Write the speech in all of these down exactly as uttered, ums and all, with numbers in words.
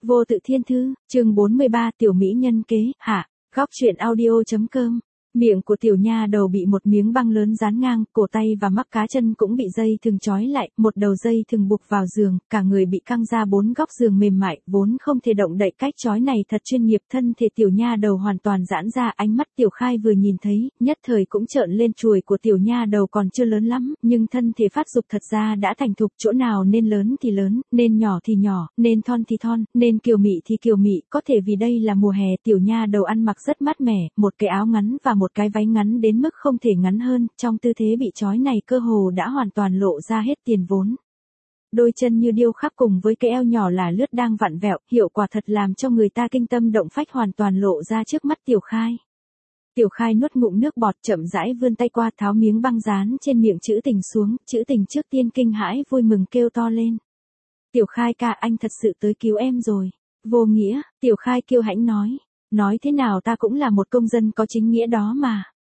Vô tự thiên thư, chương bốn mươi ba tiểu mỹ nhân kế, hạ, góc truyện audio.com. Miệng của tiểu nha đầu bị một miếng băng lớn dán ngang, cổ tay và mắc cá chân cũng bị dây thừng trói lại, một đầu dây thừng buộc vào giường, cả người bị căng ra bốn góc giường mềm mại, vốn không thể động đậy, cách trói này thật chuyên nghiệp, thân thể tiểu nha đầu hoàn toàn giãn ra, ánh mắt Tiểu Khai vừa nhìn thấy, nhất thời cũng trợn lên. Chùi của tiểu nha đầu còn chưa lớn lắm, nhưng thân thể phát dục thật ra đã thành thục, chỗ nào nên lớn thì lớn, nên nhỏ thì nhỏ, nên thon thì thon, nên kiều mị thì kiều mị, có thể vì đây là mùa hè, tiểu nha đầu ăn mặc rất mát mẻ, một cái áo ngắn và một cái váy ngắn đến mức không thể ngắn hơn, trong tư thế bị trói này cơ hồ đã hoàn toàn lộ ra hết tiền vốn. Đôi chân như điêu khắc cùng với cái eo nhỏ là lướt đang vặn vẹo, hiệu quả thật làm cho người ta kinh tâm động phách, hoàn toàn lộ ra trước mắt Tiểu Khai. Tiểu Khai nuốt ngụm nước bọt, chậm rãi vươn tay qua tháo miếng băng dán trên miệng Trữ Tình xuống, Trữ Tình trước tiên kinh hãi vui mừng kêu to lên. Tiểu Khai ca, anh thật sự tới cứu em rồi. Vô nghĩa, Tiểu Khai kiêu hãnh nói. Nói thế nào ta cũng là một công dân có chính nghĩa đó mà.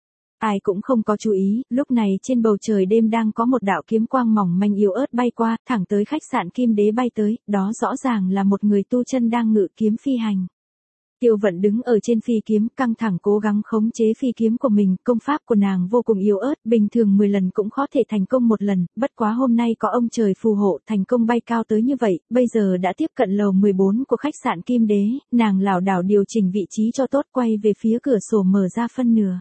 Ai cũng không có chú ý, lúc này trên bầu trời đêm đang có một đạo kiếm quang mỏng manh yếu ớt bay qua, thẳng tới khách sạn Kim Đế bay tới, đó rõ ràng là một người tu chân đang ngự kiếm phi hành. Tiêu Vận đứng ở trên phi kiếm, căng thẳng cố gắng khống chế phi kiếm của mình, công pháp của nàng vô cùng yếu ớt, bình thường mười lần cũng khó thể thành công một lần, bất quá hôm nay có ông trời phù hộ, thành công bay cao tới như vậy, bây giờ đã tiếp cận lầu mười bốn của khách sạn Kim Đế, nàng lảo đảo điều chỉnh vị trí cho tốt, quay về phía cửa sổ mở ra phân nửa.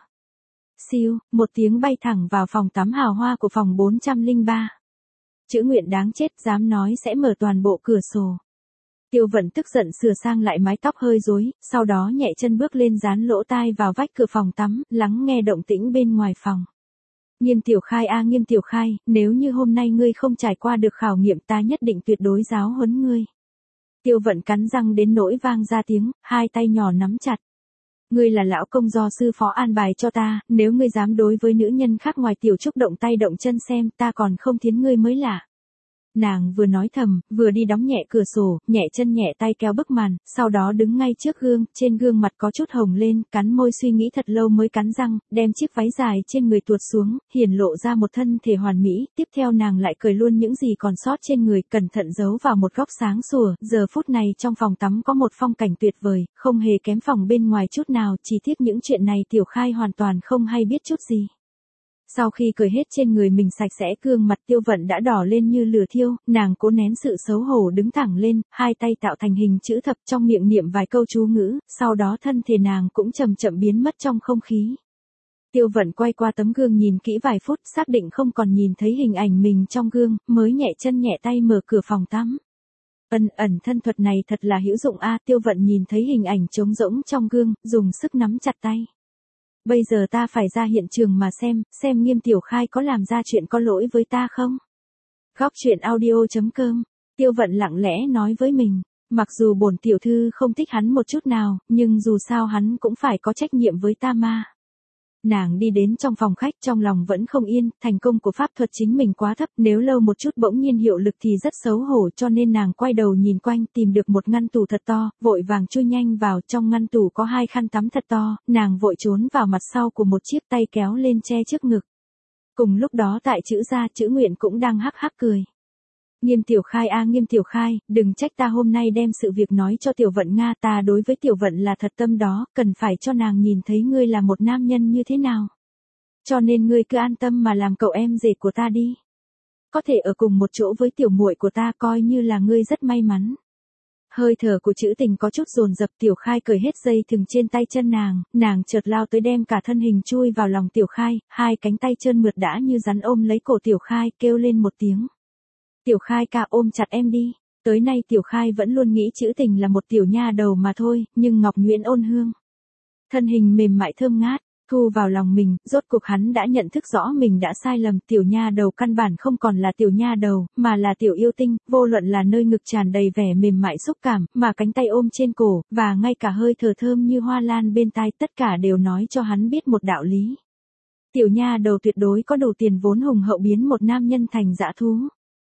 Siêu, một tiếng bay thẳng vào phòng tắm hào hoa của phòng bốn trăm lẻ ba. Chữ Nguyện đáng chết, dám nói sẽ mở toàn bộ cửa sổ. Tiêu Vận tức giận sửa sang lại mái tóc hơi rối, sau đó nhẹ chân bước lên dán lỗ tai vào vách cửa phòng tắm, lắng nghe động tĩnh bên ngoài phòng. Nghiêm Tiểu Khai a Nghiêm Tiểu Khai, nếu như hôm nay ngươi không trải qua được khảo nghiệm ta nhất định tuyệt đối giáo huấn ngươi. Tiêu Vận cắn răng đến nỗi vang ra tiếng, hai tay nhỏ nắm chặt. Ngươi là lão công do sư phó an bài cho ta, nếu ngươi dám đối với nữ nhân khác ngoài Tiểu Trúc động tay động chân xem, ta còn không thiến ngươi mới lạ. Nàng vừa nói thầm, vừa đi đóng nhẹ cửa sổ, nhẹ chân nhẹ tay kéo bức màn, sau đó đứng ngay trước gương, trên gương mặt có chút hồng lên, cắn môi suy nghĩ thật lâu mới cắn răng, đem chiếc váy dài trên người tuột xuống, hiển lộ ra một thân thể hoàn mỹ, tiếp theo nàng lại cởi luôn những gì còn sót trên người, cẩn thận giấu vào một góc sáng sủa, giờ phút này trong phòng tắm có một phong cảnh tuyệt vời, không hề kém phòng bên ngoài chút nào, chỉ tiếc những chuyện này Tiểu Khai hoàn toàn không hay biết chút gì. Sau khi cởi hết trên người mình sạch sẽ, gương mặt Tiêu Vận đã đỏ lên như lửa thiêu, nàng cố nén sự xấu hổ đứng thẳng lên, hai tay tạo thành hình chữ thập, trong miệng niệm vài câu chú ngữ, sau đó thân thể nàng cũng chậm chậm biến mất trong không khí. Tiêu Vận quay qua tấm gương nhìn kỹ vài phút, xác định không còn nhìn thấy hình ảnh mình trong gương, mới nhẹ chân nhẹ tay mở cửa phòng tắm. Ân ẩn thân thuật này thật là hữu dụng a. Tiêu Vận nhìn thấy hình ảnh trống rỗng trong gương, dùng sức nắm chặt tay. Bây giờ ta phải ra hiện trường mà xem, xem Nghiêm Tiểu Khai có làm ra chuyện có lỗi với ta không? Góc truyện audio.com. Tiêu Vận lặng lẽ nói với mình, mặc dù bổn tiểu thư không thích hắn một chút nào, nhưng dù sao hắn cũng phải có trách nhiệm với ta mà. Nàng đi đến trong phòng khách, trong lòng vẫn không yên, thành công của pháp thuật chính mình quá thấp, nếu lâu một chút bỗng nhiên hiệu lực thì rất xấu hổ, cho nên nàng quay đầu nhìn quanh, tìm được một ngăn tủ thật to, vội vàng chui nhanh vào, trong ngăn tủ có hai khăn tắm thật to, nàng vội trốn vào mặt sau của một chiếc, tay kéo lên che trước ngực. Cùng lúc đó tại Chữ gia, Chữ Nguyện cũng đang hắc hắc cười. Nghiêm Tiểu Khai a Nghiêm Tiểu Khai, đừng trách ta hôm nay đem sự việc nói cho Tiểu Vận Nga, ta đối với Tiểu Vận là thật tâm đó, cần phải cho nàng nhìn thấy ngươi là một nam nhân như thế nào. Cho nên ngươi cứ an tâm mà làm cậu em rể của ta đi. Có thể ở cùng một chỗ với tiểu muội của ta coi như là ngươi rất may mắn. Hơi thở của Trữ Tình có chút dồn dập, Tiểu Khai cởi hết dây thừng trên tay chân nàng, nàng chợt lao tới đem cả thân hình chui vào lòng Tiểu Khai, hai cánh tay trơn mượt đã như rắn ôm lấy cổ Tiểu Khai, kêu lên một tiếng. Tiểu Khai ca, ôm chặt em đi. Tới nay Tiểu Khai vẫn luôn nghĩ Trữ Tình là một tiểu nha đầu mà thôi, nhưng ngọc nhuyễn ôn hương. Thân hình mềm mại thơm ngát, thu vào lòng mình, rốt cuộc hắn đã nhận thức rõ mình đã sai lầm, tiểu nha đầu căn bản không còn là tiểu nha đầu, mà là tiểu yêu tinh, vô luận là nơi ngực tràn đầy vẻ mềm mại xúc cảm, mà cánh tay ôm trên cổ, và ngay cả hơi thở thơm như hoa lan bên tai, tất cả đều nói cho hắn biết một đạo lý. Tiểu nha đầu tuyệt đối có đủ tiền vốn hùng hậu biến một nam nhân thành dã thú.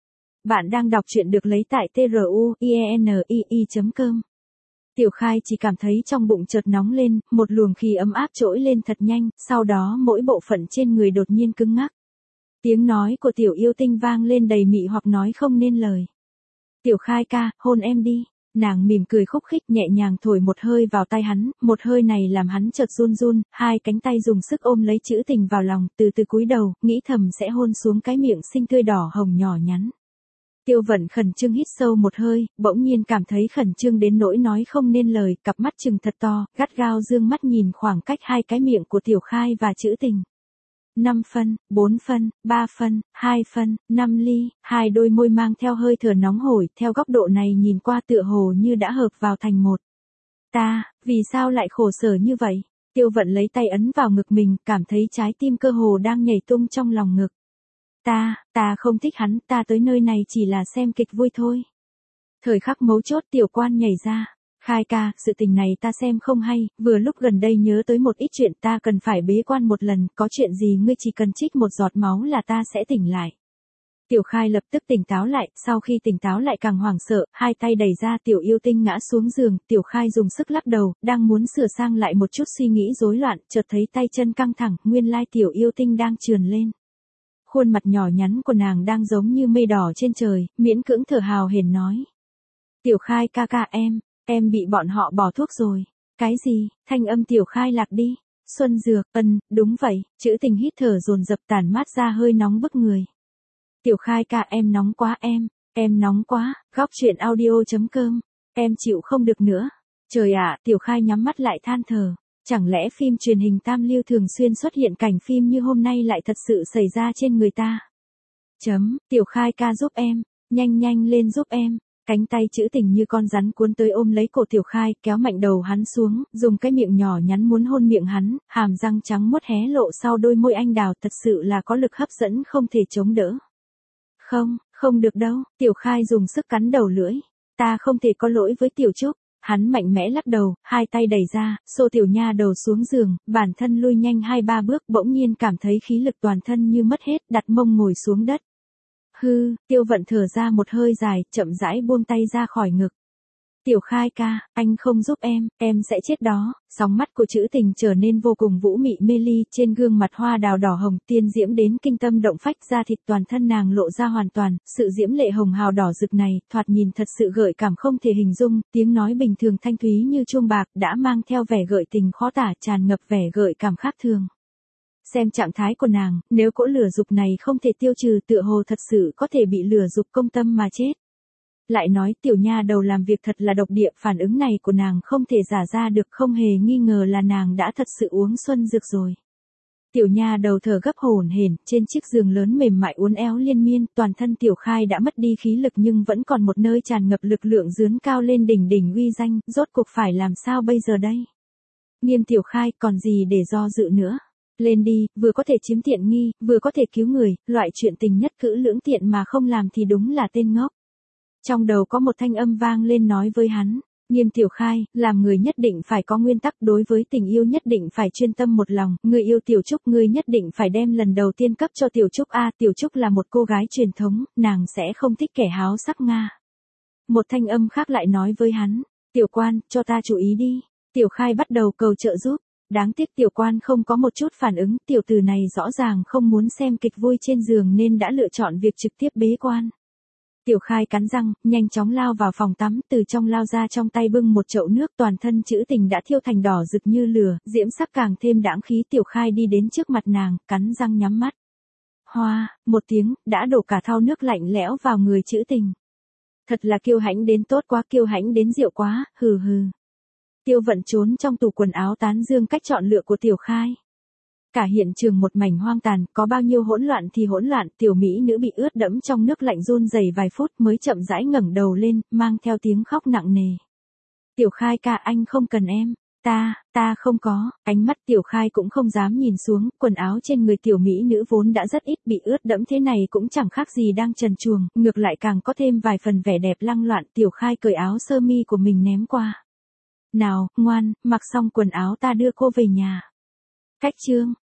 Bạn đang đọc truyện được lấy tại truyenii chấm com. Tiểu Khai chỉ cảm thấy trong bụng chợt nóng lên, một luồng khí ấm áp trỗi lên thật nhanh, sau đó mỗi bộ phận trên người đột nhiên cứng ngắc. Tiếng nói của tiểu yêu tinh vang lên đầy mị hoặc nói không nên lời. Tiểu Khai ca, hôn em đi. Nàng mỉm cười khúc khích nhẹ nhàng thổi một hơi vào tay hắn, một hơi này làm hắn chợt run run, hai cánh tay dùng sức ôm lấy Trữ Tình vào lòng, từ từ cúi đầu, nghĩ thầm sẽ hôn xuống cái miệng xinh tươi đỏ hồng nhỏ nhắn. Tiêu Vận khẩn trương hít sâu một hơi, bỗng nhiên cảm thấy khẩn trương đến nỗi nói không nên lời, cặp mắt trừng thật to, gắt gao dương mắt nhìn khoảng cách hai cái miệng của Tiểu Khai và Trữ Tình. năm phân, bốn phân, ba phân, hai phân, năm ly, hai đôi môi mang theo hơi thở nóng hổi, theo góc độ này nhìn qua tựa hồ như đã hợp vào thành một. Ta, vì sao lại khổ sở như vậy? Tiêu Vận lấy tay ấn vào ngực mình, cảm thấy trái tim cơ hồ đang nhảy tung trong lòng ngực. Ta, ta không thích hắn, ta tới nơi này chỉ là xem kịch vui thôi. Thời khắc mấu chốt Tiểu Quan nhảy ra. Khai ca, sự tình này ta xem không hay, vừa lúc gần đây nhớ tới một ít chuyện ta cần phải bế quan một lần, có chuyện gì ngươi chỉ cần trích một giọt máu là ta sẽ tỉnh lại. Tiểu Khai lập tức tỉnh táo lại, sau khi tỉnh táo lại càng hoảng sợ, hai tay đẩy ra Tiểu Yêu Tinh ngã xuống giường, Tiểu Khai dùng sức lắc đầu, đang muốn sửa sang lại một chút suy nghĩ rối loạn, chợt thấy tay chân căng thẳng, nguyên lai Tiểu Yêu Tinh đang trườn lên. Khuôn mặt nhỏ nhắn của nàng đang giống như mây đỏ trên trời, miễn cưỡng thở hào hển nói. Tiểu Khai ca ca em, em bị bọn họ bỏ thuốc rồi. Cái gì? Thanh âm Tiểu Khai lạc đi. Xuân Dược, ân, đúng vậy, Trữ Tình hít thở dồn dập tản mát ra hơi nóng bức người. Tiểu Khai ca em nóng quá em, em nóng quá, góc truyện audio chấm com, em chịu không được nữa. Trời ạ, Tiểu Khai nhắm mắt lại than thở. Chẳng lẽ phim truyền hình Tam Lưu thường xuyên xuất hiện cảnh phim như hôm nay lại thật sự xảy ra trên người ta? Chấm, Tiểu Khai ca giúp em, nhanh nhanh lên giúp em. Cánh tay Trữ Tình như con rắn cuốn tới ôm lấy cổ Tiểu Khai, kéo mạnh đầu hắn xuống, dùng cái miệng nhỏ nhắn muốn hôn miệng hắn, hàm răng trắng muốt hé lộ sau đôi môi anh đào, thật sự là có lực hấp dẫn không thể chống đỡ. Không, không được đâu, Tiểu Khai dùng sức cắn đầu lưỡi. Ta không thể có lỗi với Tiểu Trúc. Hắn mạnh mẽ lắc đầu, hai tay đẩy ra, xô Tiểu Nha đầu xuống giường, bản thân lui nhanh hai ba bước, bỗng nhiên cảm thấy khí lực toàn thân như mất hết, đặt mông ngồi xuống đất. Hư, Tiêu Vận thở ra một hơi dài, chậm rãi buông tay ra khỏi ngực. Tiểu Khai ca, anh không giúp em, em sẽ chết đó. Sóng mắt của Trữ Tình trở nên vô cùng vũ mị mê ly, trên gương mặt hoa đào đỏ hồng tiên diễm đến kinh tâm động phách, da thịt toàn thân nàng lộ ra hoàn toàn, sự diễm lệ hồng hào đỏ rực này, thoạt nhìn thật sự gợi cảm không thể hình dung, tiếng nói bình thường thanh thúy như chuông bạc, đã mang theo vẻ gợi tình khó tả, tràn ngập vẻ gợi cảm khác thường. Xem trạng thái của nàng, nếu cỗ lửa dục này không thể tiêu trừ tựa hồ thật sự có thể bị lửa dục công tâm mà chết. Lại nói Tiểu Nha đầu làm việc thật là độc địa, phản ứng này của nàng không thể giả ra được, không hề nghi ngờ là nàng đã thật sự uống xuân dược rồi. Tiểu Nha đầu thở gấp hổn hển, trên chiếc giường lớn mềm mại uốn éo liên miên, toàn thân Tiểu Khai đã mất đi khí lực nhưng vẫn còn một nơi tràn ngập lực lượng dướn cao lên đỉnh đỉnh uy danh, rốt cuộc phải làm sao bây giờ đây? Nghiêm Tiểu Khai, còn gì để do dự nữa? Lên đi, vừa có thể chiếm tiện nghi, vừa có thể cứu người, loại chuyện tình nhất cữ lưỡng tiện mà không làm thì đúng là tên ngốc. Trong đầu có một thanh âm vang lên nói với hắn, Nghiêm Tiểu Khai, làm người nhất định phải có nguyên tắc, đối với tình yêu nhất định phải chuyên tâm một lòng, người yêu Tiểu Trúc ngươi nhất định phải đem lần đầu tiên cấp cho Tiểu Trúc a, Tiểu Trúc là một cô gái truyền thống, nàng sẽ không thích kẻ háo sắc Nga. Một thanh âm khác lại nói với hắn, Tiểu Quan, cho ta chú ý đi. Tiểu Khai bắt đầu cầu trợ giúp. Đáng tiếc Tiểu Quan không có một chút phản ứng, tiểu tử này rõ ràng không muốn xem kịch vui trên giường nên đã lựa chọn việc trực tiếp bế quan. Tiểu Khai cắn răng, nhanh chóng lao vào phòng tắm, từ trong lao ra trong tay bưng một chậu nước, toàn thân Trữ Tình đã thiêu thành đỏ rực như lửa, diễm sắc càng thêm đãng khí. Tiểu Khai đi đến trước mặt nàng, cắn răng nhắm mắt. Hoa, một tiếng, đã đổ cả thau nước lạnh lẽo vào người Trữ Tình. Thật là kiêu hãnh đến tốt quá, kiêu hãnh đến diệu quá, hừ hừ. Tiêu Vận trốn trong tủ quần áo tán dương cách chọn lựa của Tiểu Khai. Cả hiện trường một mảnh hoang tàn, có bao nhiêu hỗn loạn thì hỗn loạn, tiểu mỹ nữ bị ướt đẫm trong nước lạnh run rẩy vài phút mới chậm rãi ngẩng đầu lên, mang theo tiếng khóc nặng nề. Tiểu Khai ca, anh không cần em. Ta, ta không có. Ánh mắt Tiểu Khai cũng không dám nhìn xuống, quần áo trên người tiểu mỹ nữ vốn đã rất ít, bị ướt đẫm thế này cũng chẳng khác gì đang trần truồng, ngược lại càng có thêm vài phần vẻ đẹp lăng loạn. Tiểu Khai cởi áo sơ mi của mình ném qua. Nào, ngoan, mặc xong quần áo ta đưa cô về nhà. Cách chương